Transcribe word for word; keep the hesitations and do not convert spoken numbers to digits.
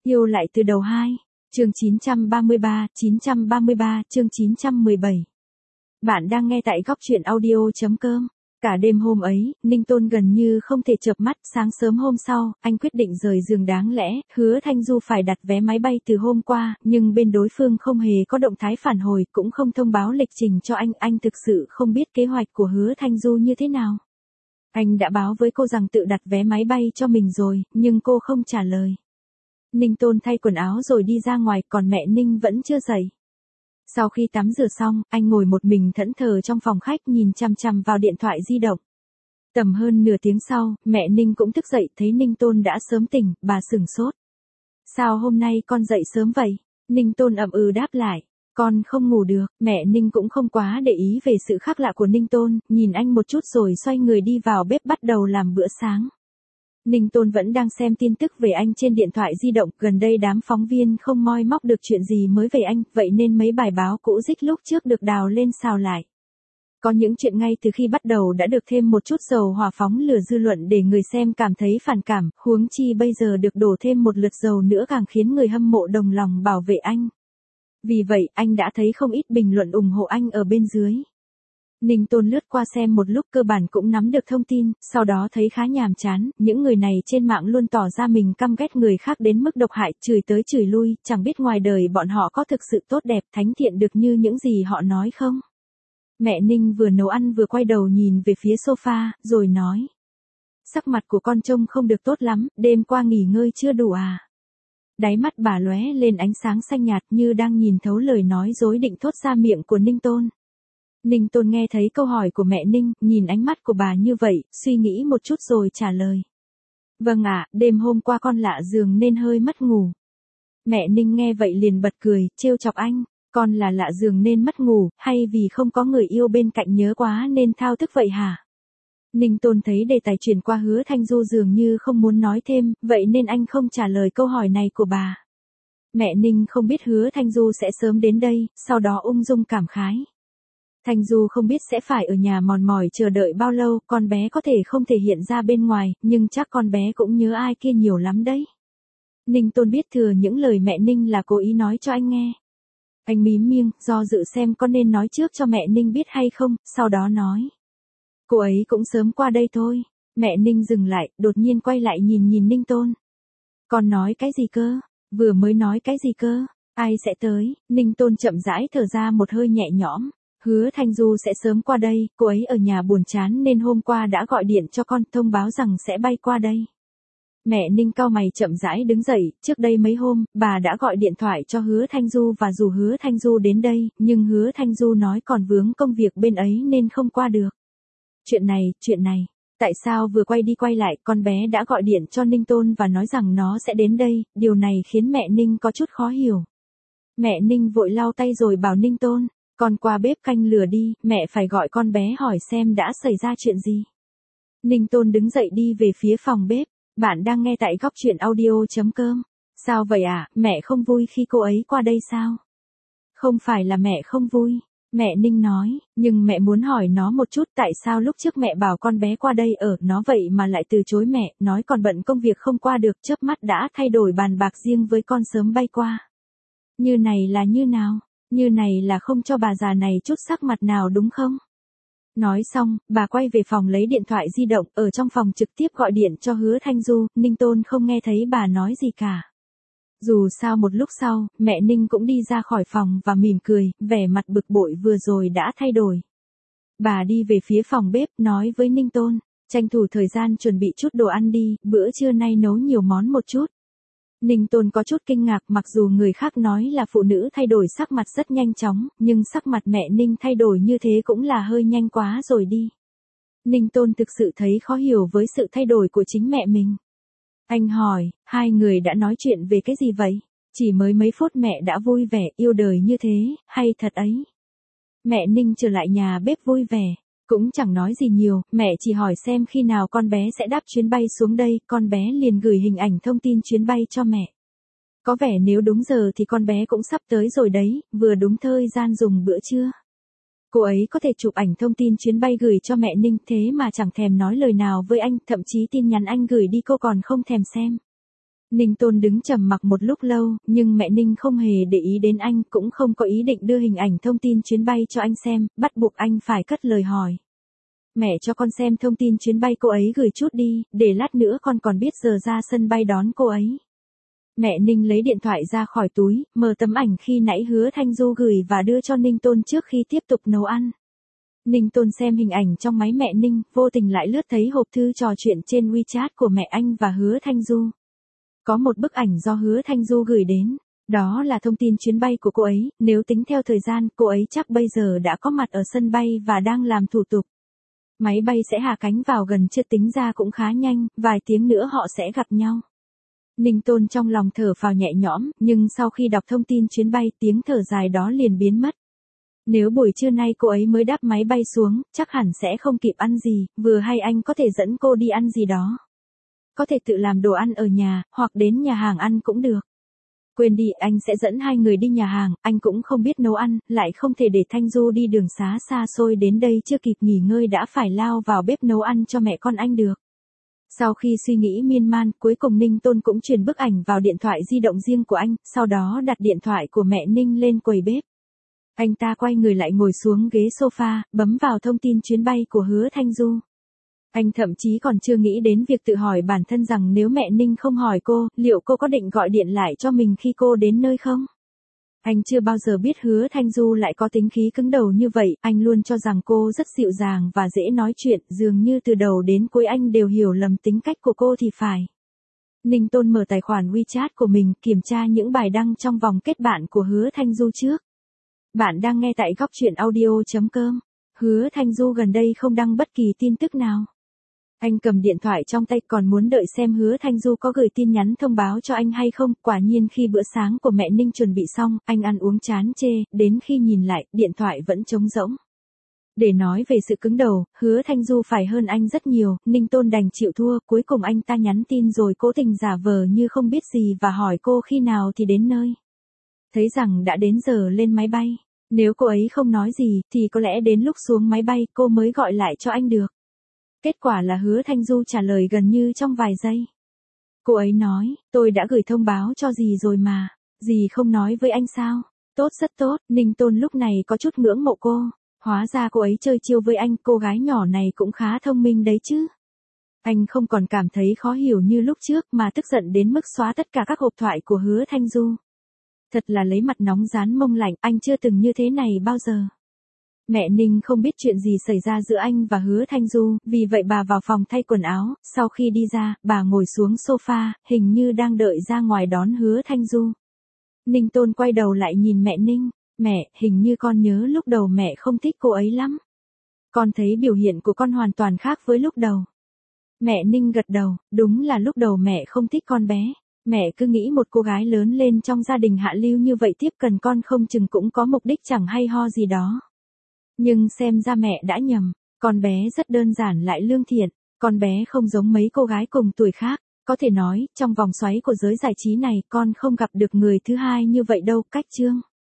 Yêu lại từ đầu hai. Chương chín trăm ba mươi ba, chín trăm ba mươi ba, chương chín trăm mười bảy. Bạn đang nghe tại góc truyện audio.com. Cả đêm hôm ấy, Ninh Tôn gần như không thể chợp mắt. Sáng sớm hôm sau, anh quyết định rời giường. Đáng lẽ, Hứa Thanh Du phải đặt vé máy bay từ hôm qua, nhưng bên đối phương không hề có động thái phản hồi, cũng không thông báo lịch trình cho anh. Anh thực sự không biết kế hoạch của Hứa Thanh Du như thế nào. Anh đã báo với cô rằng tự đặt vé máy bay cho mình rồi, nhưng cô không trả lời. Ninh Tôn thay quần áo rồi đi ra ngoài, còn mẹ Ninh vẫn chưa dậy. Sau khi tắm rửa xong, anh ngồi một mình thẫn thờ trong phòng khách nhìn chằm chằm vào điện thoại di động. Tầm hơn nửa tiếng sau, mẹ Ninh cũng thức dậy, thấy Ninh Tôn đã sớm tỉnh, bà sửng sốt. Sao hôm nay con dậy sớm vậy? Ninh Tôn ậm ừ đáp lại. Con không ngủ được. Mẹ Ninh cũng không quá để ý về sự khác lạ của Ninh Tôn, nhìn anh một chút rồi xoay người đi vào bếp bắt đầu làm bữa sáng. Ninh Tôn vẫn đang xem tin tức về anh trên điện thoại di động, gần đây đám phóng viên không moi móc được chuyện gì mới về anh, vậy nên mấy bài báo cũ rích lúc trước được đào lên xào lại. Có những chuyện ngay từ khi bắt đầu đã được thêm một chút dầu hỏa phóng lửa dư luận để người xem cảm thấy phản cảm, huống chi bây giờ được đổ thêm một lượt dầu nữa càng khiến người hâm mộ đồng lòng bảo vệ anh. Vì vậy, anh đã thấy không ít bình luận ủng hộ anh ở bên dưới. Ninh Tôn lướt qua xem một lúc cơ bản cũng nắm được thông tin, sau đó thấy khá nhàm chán, những người này trên mạng luôn tỏ ra mình căm ghét người khác đến mức độc hại, chửi tới chửi lui, chẳng biết ngoài đời bọn họ có thực sự tốt đẹp, thánh thiện được như những gì họ nói không? Mẹ Ninh vừa nấu ăn vừa quay đầu nhìn về phía sofa, rồi nói. Sắc mặt của con trông không được tốt lắm, đêm qua nghỉ ngơi chưa đủ à? Đáy mắt bà lóe lên ánh sáng xanh nhạt như đang nhìn thấu lời nói dối định thốt ra miệng của Ninh Tôn. Ninh Tôn nghe thấy câu hỏi của mẹ Ninh, nhìn ánh mắt của bà như vậy, suy nghĩ một chút rồi trả lời. Vâng ạ, đêm hôm qua con lạ giường nên hơi mất ngủ. Mẹ Ninh nghe vậy liền bật cười, trêu chọc anh, con là lạ giường nên mất ngủ, hay vì không có người yêu bên cạnh nhớ quá nên thao thức vậy hả? Ninh Tôn thấy đề tài chuyển qua Hứa Thanh Du dường như không muốn nói thêm, vậy nên anh không trả lời câu hỏi này của bà. Mẹ Ninh không biết Hứa Thanh Du sẽ sớm đến đây, sau đó ung dung cảm khái. Thanh Du không biết sẽ phải ở nhà mòn mỏi chờ đợi bao lâu, con bé có thể không thể hiện ra bên ngoài, nhưng chắc con bé cũng nhớ ai kia nhiều lắm đấy. Ninh Tôn biết thừa những lời mẹ Ninh là cố ý nói cho anh nghe. Anh mím miệng, do dự xem có nên nói trước cho mẹ Ninh biết hay không, sau đó nói. Cô ấy cũng sớm qua đây thôi. Mẹ Ninh dừng lại, đột nhiên quay lại nhìn nhìn Ninh Tôn. Con nói cái gì cơ? Vừa mới nói cái gì cơ? Ai sẽ tới? Ninh Tôn chậm rãi thở ra một hơi nhẹ nhõm. Hứa Thanh Du sẽ sớm qua đây, cô ấy ở nhà buồn chán nên hôm qua đã gọi điện cho con thông báo rằng sẽ bay qua đây. Mẹ Ninh cau mày chậm rãi đứng dậy, trước đây mấy hôm, bà đã gọi điện thoại cho Hứa Thanh Du và rủ Hứa Thanh Du đến đây, nhưng Hứa Thanh Du nói còn vướng công việc bên ấy nên không qua được. Chuyện này, chuyện này, tại sao vừa quay đi quay lại con bé đã gọi điện cho Ninh Tôn và nói rằng nó sẽ đến đây, điều này khiến mẹ Ninh có chút khó hiểu. Mẹ Ninh vội lau tay rồi bảo Ninh Tôn. Con qua bếp canh lửa đi, mẹ phải gọi con bé hỏi xem đã xảy ra chuyện gì. Ninh Tôn đứng dậy đi về phía phòng bếp. Bạn đang nghe tại góc truyện audio.com. Sao vậy à, mẹ không vui khi cô ấy qua đây sao? Không phải là mẹ không vui. Mẹ Ninh nói, nhưng mẹ muốn hỏi nó một chút tại sao lúc trước mẹ bảo con bé qua đây ở, nó vậy mà lại từ chối mẹ, nói còn bận công việc không qua được, chớp mắt đã thay đổi bàn bạc riêng với con sớm bay qua. Như này là như nào? Như này là không cho bà già này chút sắc mặt nào đúng không? Nói xong, bà quay về phòng lấy điện thoại di động, ở trong phòng trực tiếp gọi điện cho Hứa Thanh Du, Ninh Tôn không nghe thấy bà nói gì cả. Dù sao một lúc sau, mẹ Ninh cũng đi ra khỏi phòng và mỉm cười, vẻ mặt bực bội vừa rồi đã thay đổi. Bà đi về phía phòng bếp, nói với Ninh Tôn, tranh thủ thời gian chuẩn bị chút đồ ăn đi, bữa trưa nay nấu nhiều món một chút. Ninh Tôn có chút kinh ngạc, mặc dù người khác nói là phụ nữ thay đổi sắc mặt rất nhanh chóng, nhưng sắc mặt mẹ Ninh thay đổi như thế cũng là hơi nhanh quá rồi đi. Ninh Tôn thực sự thấy khó hiểu với sự thay đổi của chính mẹ mình. Anh hỏi, hai người đã nói chuyện về cái gì vậy? Chỉ mới mấy phút mẹ đã vui vẻ, yêu đời như thế, hay thật ấy. Mẹ Ninh trở lại nhà bếp vui vẻ, cũng chẳng nói gì nhiều, mẹ chỉ hỏi xem khi nào con bé sẽ đáp chuyến bay xuống đây, con bé liền gửi hình ảnh thông tin chuyến bay cho mẹ. Có vẻ nếu đúng giờ thì con bé cũng sắp tới rồi đấy, vừa đúng thời gian dùng bữa trưa. Cô ấy có thể chụp ảnh thông tin chuyến bay gửi cho mẹ Ninh, thế mà chẳng thèm nói lời nào với anh, thậm chí tin nhắn anh gửi đi cô còn không thèm xem. Ninh Tôn đứng trầm mặc một lúc lâu, nhưng mẹ Ninh không hề để ý đến anh, cũng không có ý định đưa hình ảnh thông tin chuyến bay cho anh xem, bắt buộc anh phải cất lời hỏi. Mẹ cho con xem thông tin chuyến bay cô ấy gửi chút đi, để lát nữa con còn biết giờ ra sân bay đón cô ấy. Mẹ Ninh lấy điện thoại ra khỏi túi, mở tấm ảnh khi nãy Hứa Thanh Du gửi và đưa cho Ninh Tôn trước khi tiếp tục nấu ăn. Ninh Tôn xem hình ảnh trong máy mẹ Ninh, vô tình lại lướt thấy hộp thư trò chuyện trên WeChat của mẹ anh và Hứa Thanh Du. Có một bức ảnh do Hứa Thanh Du gửi đến, đó là thông tin chuyến bay của cô ấy, nếu tính theo thời gian, cô ấy chắc bây giờ đã có mặt ở sân bay và đang làm thủ tục. Máy bay sẽ hạ cánh vào gần trưa, tính ra cũng khá nhanh, vài tiếng nữa họ sẽ gặp nhau. Ninh Tôn trong lòng thở phào nhẹ nhõm, nhưng sau khi đọc thông tin chuyến bay, tiếng thở dài đó liền biến mất. Nếu buổi trưa nay cô ấy mới đáp máy bay xuống, chắc hẳn sẽ không kịp ăn gì, vừa hay anh có thể dẫn cô đi ăn gì đó. Có thể tự làm đồ ăn ở nhà, hoặc đến nhà hàng ăn cũng được. Quên đi, anh sẽ dẫn hai người đi nhà hàng, anh cũng không biết nấu ăn, lại không thể để Thanh Du đi đường xá xa xôi đến đây chưa kịp nghỉ ngơi đã phải lao vào bếp nấu ăn cho mẹ con anh được. Sau khi suy nghĩ miên man, cuối cùng Ninh Tôn cũng truyền bức ảnh vào điện thoại di động riêng của anh, sau đó đặt điện thoại của mẹ Ninh lên quầy bếp. Anh ta quay người lại ngồi xuống ghế sofa, bấm vào thông tin chuyến bay của Hứa Thanh Du. Anh thậm chí còn chưa nghĩ đến việc tự hỏi bản thân rằng nếu mẹ Ninh không hỏi cô, liệu cô có định gọi điện lại cho mình khi cô đến nơi không? Anh chưa bao giờ biết Hứa Thanh Du lại có tính khí cứng đầu như vậy, anh luôn cho rằng cô rất dịu dàng và dễ nói chuyện, dường như từ đầu đến cuối anh đều hiểu lầm tính cách của cô thì phải. Ninh Tôn mở tài khoản WeChat của mình, kiểm tra những bài đăng trong vòng kết bạn của Hứa Thanh Du trước. Bạn đang nghe tại góc truyện audio chấm com. Hứa Thanh Du gần đây không đăng bất kỳ tin tức nào. Anh cầm điện thoại trong tay còn muốn đợi xem Hứa Thanh Du có gửi tin nhắn thông báo cho anh hay không. Quả nhiên khi bữa sáng của mẹ Ninh chuẩn bị xong, anh ăn uống chán chê, đến khi nhìn lại, điện thoại vẫn trống rỗng. Để nói về sự cứng đầu, Hứa Thanh Du phải hơn anh rất nhiều, Ninh Tôn đành chịu thua, cuối cùng anh ta nhắn tin rồi cố tình giả vờ như không biết gì và hỏi cô khi nào thì đến nơi. Thấy rằng đã đến giờ lên máy bay, nếu cô ấy không nói gì thì có lẽ đến lúc xuống máy bay cô mới gọi lại cho anh được. Kết quả là Hứa Thanh Du trả lời gần như trong vài giây. Cô ấy nói, tôi đã gửi thông báo cho dì rồi mà, dì không nói với anh sao? Tốt, rất tốt, Ninh Tôn lúc này có chút ngưỡng mộ cô. Hóa ra cô ấy chơi chiêu với anh, cô gái nhỏ này cũng khá thông minh đấy chứ. Anh không còn cảm thấy khó hiểu như lúc trước mà tức giận đến mức xóa tất cả các hộp thoại của Hứa Thanh Du. Thật là lấy mặt nóng rán mông lạnh, anh chưa từng như thế này bao giờ. Mẹ Ninh không biết chuyện gì xảy ra giữa anh và Hứa Thanh Du, vì vậy bà vào phòng thay quần áo, sau khi đi ra, bà ngồi xuống sofa, hình như đang đợi ra ngoài đón Hứa Thanh Du. Ninh Tôn quay đầu lại nhìn mẹ Ninh, mẹ, hình như con nhớ lúc đầu mẹ không thích cô ấy lắm. Con thấy biểu hiện của con hoàn toàn khác với lúc đầu. Mẹ Ninh gật đầu, đúng là lúc đầu mẹ không thích con bé. Mẹ cứ nghĩ một cô gái lớn lên trong gia đình hạ lưu như vậy tiếp cận con không chừng cũng có mục đích chẳng hay ho gì đó. Nhưng xem ra mẹ đã nhầm, con bé rất đơn giản lại lương thiện, con bé không giống mấy cô gái cùng tuổi khác, có thể nói, trong vòng xoáy của giới giải trí này con không gặp được người thứ hai như vậy đâu. Cách chương